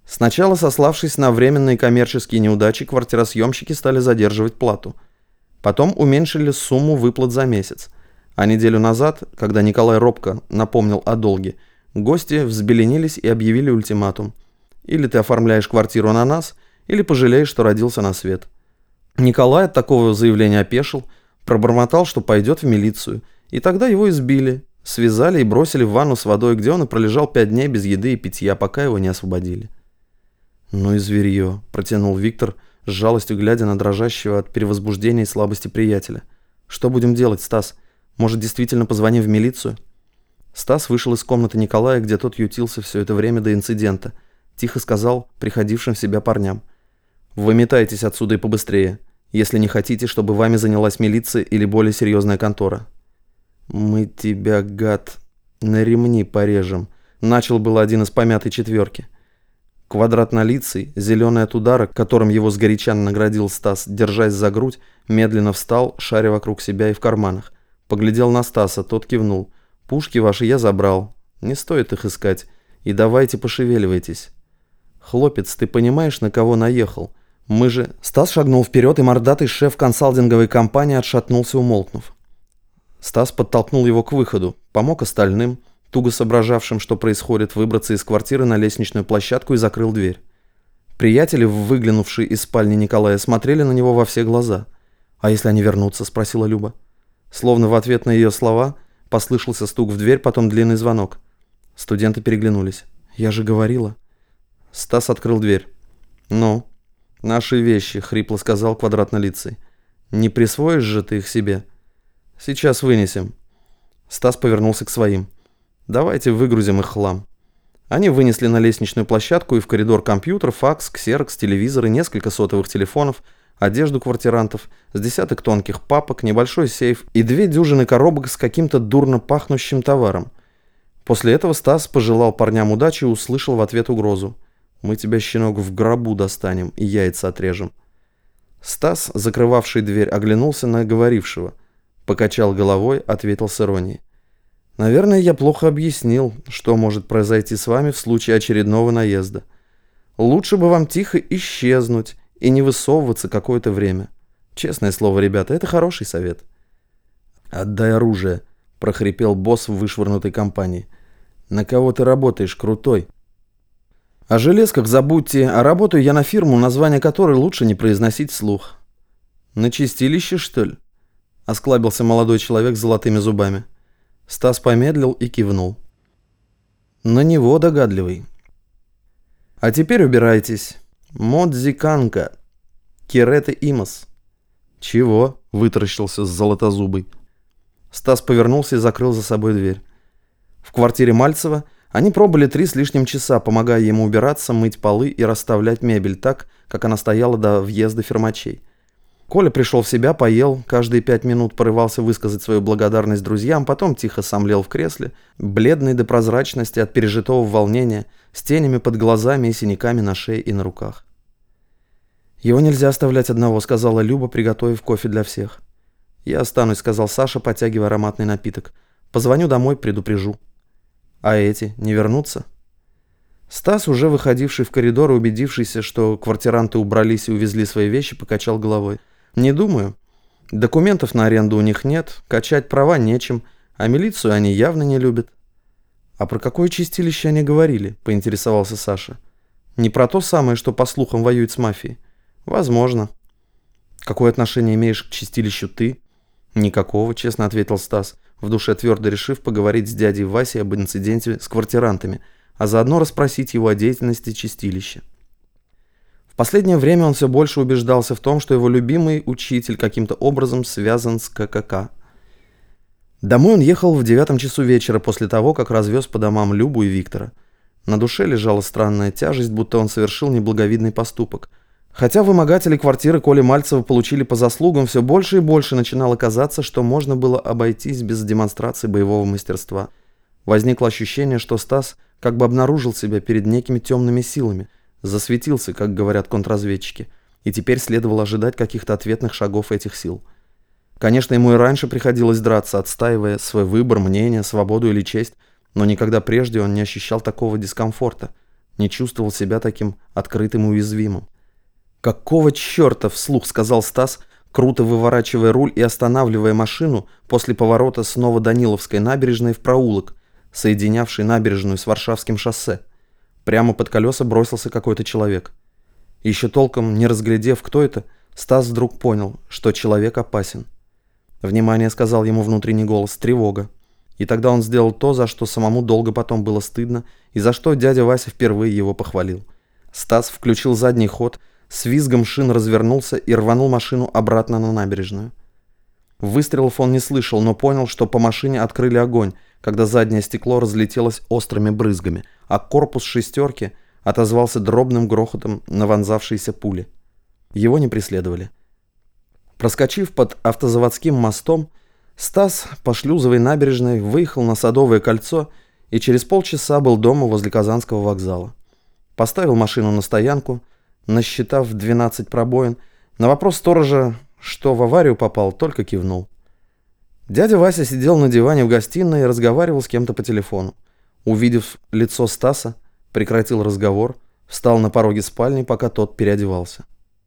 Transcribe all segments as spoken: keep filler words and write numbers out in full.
Сначала, сославшись на временные коммерческие неудачи, квартиросъемщики стали задерживать плату. Потом уменьшили сумму выплат за месяц. А неделю назад, когда Николай робко напомнил о долге, гости взбеленились и объявили ультиматум. Или ты оформляешь квартиру на нас, или пожалеешь, что родился на свет. Николай от такого заявления опешил, пробормотал, что пойдет в милицию. И тогда его избили, связали и бросили в ванну с водой, где он и пролежал пять дней без еды и питья, пока его не освободили. «Ну и зверье», — протянул Виктор, с жалостью глядя на дрожащего от перевозбуждения и слабости приятеля. «Что будем делать, Стас? Может, действительно позвоним в милицию?» Стас вышел из комнаты Николая, где тот ютился все это время до инцидента. Тихо сказал приходившим в себя парням: «Выметайтесь отсюда и побыстрее, если не хотите, чтобы вами занялась милиция или более серьезная контора». «Мы тебя, гад, на ремни порежем», — начал был один из помятой четверки. Квадратнолицый, зеленый от удара, которым его сгоряча наградил Стас, держась за грудь, медленно встал, шаря вокруг себя и в карманах. Поглядел на Стаса, тот кивнул. «Пушки ваши я забрал. Не стоит их искать. И давайте пошевеливайтесь». «Хлопец, ты понимаешь, на кого наехал? Мы же...» Стас шагнул вперед, и мордатый шеф консалтинговой компании отшатнулся, умолкнув. Стас подтолкнул его к выходу, помог остальным, туго соображавшим, что происходит, выбраться из квартиры на лестничную площадку и закрыл дверь. Приятели, выглянувшие из спальни Николая, смотрели на него во все глаза. «А если они вернутся?» – спросила Люба. Словно в ответ на ее слова послышался стук в дверь, потом длинный звонок. Студенты переглянулись. «Я же говорила». Стас открыл дверь. «Ну, наши вещи», — хрипло сказал квадратнолицый. «Не присвоишь же ты их себе?» «Сейчас вынесем». Стас повернулся к своим. «Давайте выгрузим их хлам». Они вынесли на лестничную площадку и в коридор компьютер, факс, ксерокс, телевизоры, несколько сотовых телефонов, одежду квартирантов, с десяток тонких папок, небольшой сейф и две дюжины коробок с каким-то дурно пахнущим товаром. После этого Стас пожелал парням удачи и услышал в ответ угрозу: «Мы тебя, щенок, в гробу достанем и яйца отрежем». Стас, закрывавший дверь, оглянулся на говорившего, покачал головой, ответил с иронией: «Наверное, я плохо объяснил, что может произойти с вами в случае очередного наезда. Лучше бы вам тихо исчезнуть и не высовываться какое-то время. Честное слово, ребята, это хороший совет». «Отдай оружие», — прохрипел босс в вышвырнутой компании. «На кого ты работаешь, крутой?» «О железках забудьте, а работаю я на фирму, название которой лучше не произносить вслух». «На чистилище, что ли?» — осклабился молодой человек с золотыми зубами. Стас помедлил и кивнул. «На него догадливый». «А теперь убирайтесь. Модзиканка. Кирете имас». «Чего?» — вытаращился с золотозубой. Стас повернулся и закрыл за собой дверь. В квартире Мальцева они пробыли три с лишним часа, помогая ему убираться, мыть полы и расставлять мебель так, как она стояла до въезда фермачей. Коля пришел в себя, поел, каждые пять минут порывался высказать свою благодарность друзьям, потом тихо сомлел в кресле, бледный до прозрачности от пережитого волнения, с тенями под глазами и синяками на шее и на руках. «Его нельзя оставлять одного», — сказала Люба, приготовив кофе для всех. «Я останусь», — сказал Саша, потягивая ароматный напиток. «Позвоню домой, предупрежу». «А эти не вернутся?» Стас, уже выходивший в коридор и убедившийся, что квартиранты убрались и увезли свои вещи, покачал головой. «Не думаю. Документов на аренду у них нет, качать права нечем, а милицию они явно не любят». «А про какое чистилище они говорили?» — поинтересовался Саша. «Не про то самое, что, по слухам, воюет с мафией?» «Возможно». «Какое отношение имеешь к чистилищу ты?» «Никакого», — честно ответил Стас, в душе твердо решив поговорить с дядей Васей об инциденте с квартирантами, а заодно расспросить его о деятельности чистилища. В последнее время он все больше убеждался в том, что его любимый учитель каким-то образом связан с ка ка ка. Домой он ехал в девятом часу вечера после того, как развез по домам Любу и Виктора. На душе лежала странная тяжесть, будто он совершил неблаговидный поступок. Хотя вымогатели квартиры Коли Мальцева получили по заслугам, все больше и больше начинало казаться, что можно было обойтись без демонстрации боевого мастерства. Возникло ощущение, что Стас как бы обнаружил себя перед некими темными силами, засветился, как говорят контрразведчики, и теперь следовало ожидать каких-то ответных шагов этих сил. Конечно, ему и раньше приходилось драться, отстаивая свой выбор, мнение, свободу или честь, но никогда прежде он не ощущал такого дискомфорта. не чувствовал себя таким открытым и уязвимым. «Какого черта?» — вслух сказал Стас, круто выворачивая руль и останавливая машину после поворота с Новоданиловской набережной в проулок, соединявший набережную с Варшавским шоссе. Прямо под колеса бросился какой-то человек. Еще толком не разглядев, кто это, Стас вдруг понял, что человек опасен. «Внимание», — сказал ему внутренний голос, — «тревога». И тогда он сделал то, за что самому долго потом было стыдно, и за что дядя Вася впервые его похвалил. Стас включил задний ход, с визгом шин развернулся и рванул машину обратно на набережную. Выстрелов он не слышал, но понял, что по машине открыли огонь, когда заднее стекло разлетелось острыми брызгами, а корпус шестерки отозвался дробным грохотом на вонзавшиеся пули. Его не преследовали. Проскочив под автозаводским мостом, Стас по шлюзовой набережной выехал на Садовое кольцо и через полчаса был дома возле Казанского вокзала. Поставил машину на стоянку, насчитав двенадцать пробоин. На вопрос сторожа, что в аварию попал, только кивнул. Дядя Вася сидел на диване в гостиной и разговаривал с кем-то по телефону. Увидев лицо Стаса, прекратил разговор, встал на пороге спальни, пока тот переодевался.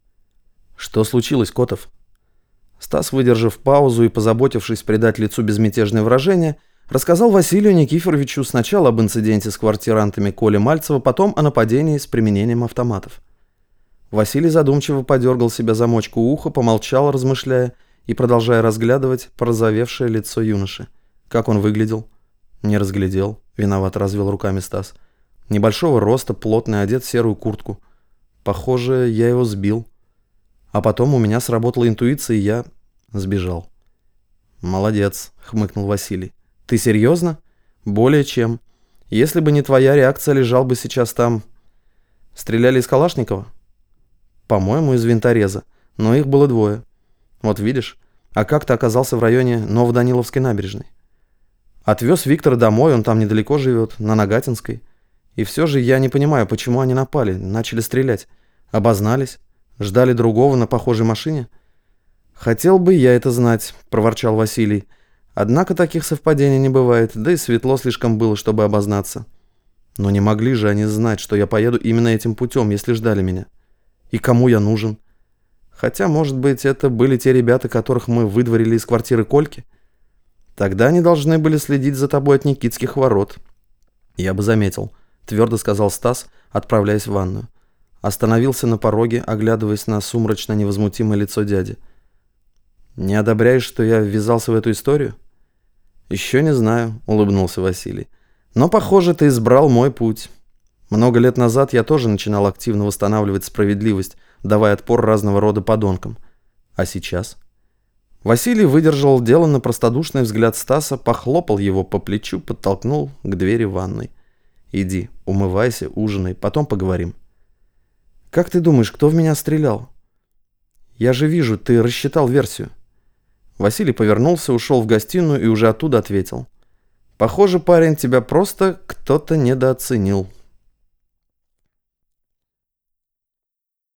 «Что случилось, Котов?» Стас, выдержав паузу и позаботившись придать лицу безмятежное выражение, рассказал Василию Никифоровичу сначала об инциденте с квартирантами Коли Мальцева, потом о нападении с применением автоматов. Василий задумчиво подергал себя за мочку уха, помолчал, размышляя и продолжая разглядывать порозовевшее лицо юноши. Как он выглядел? Не разглядел. Виновато развел руками Стас. Небольшого роста, плотный, одет в серую куртку. Похоже, я его сбил. А потом у меня сработала интуиция, и я сбежал. «Молодец», — хмыкнул Василий. «Ты серьезно?» «Более чем. Если бы не твоя реакция, лежал бы сейчас там...» «Стреляли из Калашникова?» «По-моему, из винтореза. Но их было двое. Вот видишь. А как ты оказался в районе Новоданиловской набережной?» «Отвез Виктора домой, он там недалеко живет, на Нагатинской. И все же я не понимаю, почему они напали, начали стрелять. Обознались. Ждали другого на похожей машине?» «Хотел бы я это знать», — проворчал Василий. «Однако таких совпадений не бывает, да и светло слишком было, чтобы обознаться. Но не могли же они знать, что я поеду именно этим путем, если ждали меня. И кому я нужен? Хотя, может быть, это были те ребята, которых мы выдворили из квартиры Кольки? Тогда они должны были следить за тобой от Никитских ворот». «Я бы заметил», — твердо сказал Стас, отправляясь в ванную. Остановился на пороге, оглядываясь на сумрачно-невозмутимое лицо дяди. «Не одобряешь, что я ввязался в эту историю?» «Еще не знаю», — улыбнулся Василий. «Но, похоже, ты избрал мой путь. Много лет назад я тоже начинал активно восстанавливать справедливость, давая отпор разного рода подонкам. А сейчас?» Василий выдержал деланно простодушный взгляд Стаса, похлопал его по плечу, подтолкнул к двери ванной. «Иди, умывайся, ужинай, потом поговорим». «Как ты думаешь, кто в меня стрелял? Я же вижу, ты рассчитал версию». Василий повернулся, ушел в гостиную и уже оттуда ответил. «Похоже, парень, тебя просто кто-то недооценил».